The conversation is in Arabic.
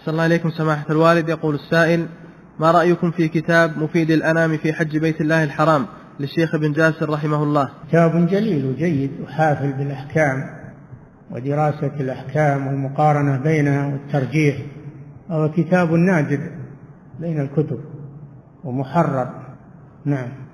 أحسن الله إليكم سماحة الوالد. يقول السائل: ما رأيكم في كتاب مفيد الأنام في حج بيت الله الحرام للشيخ ابن جاسر رحمه الله؟ كتاب جليل وجيد وحافل بالأحكام ودراسة الأحكام والمقارنة بينها والترجيح، وهو كتاب نادر بين الكتب ومحرر. نعم.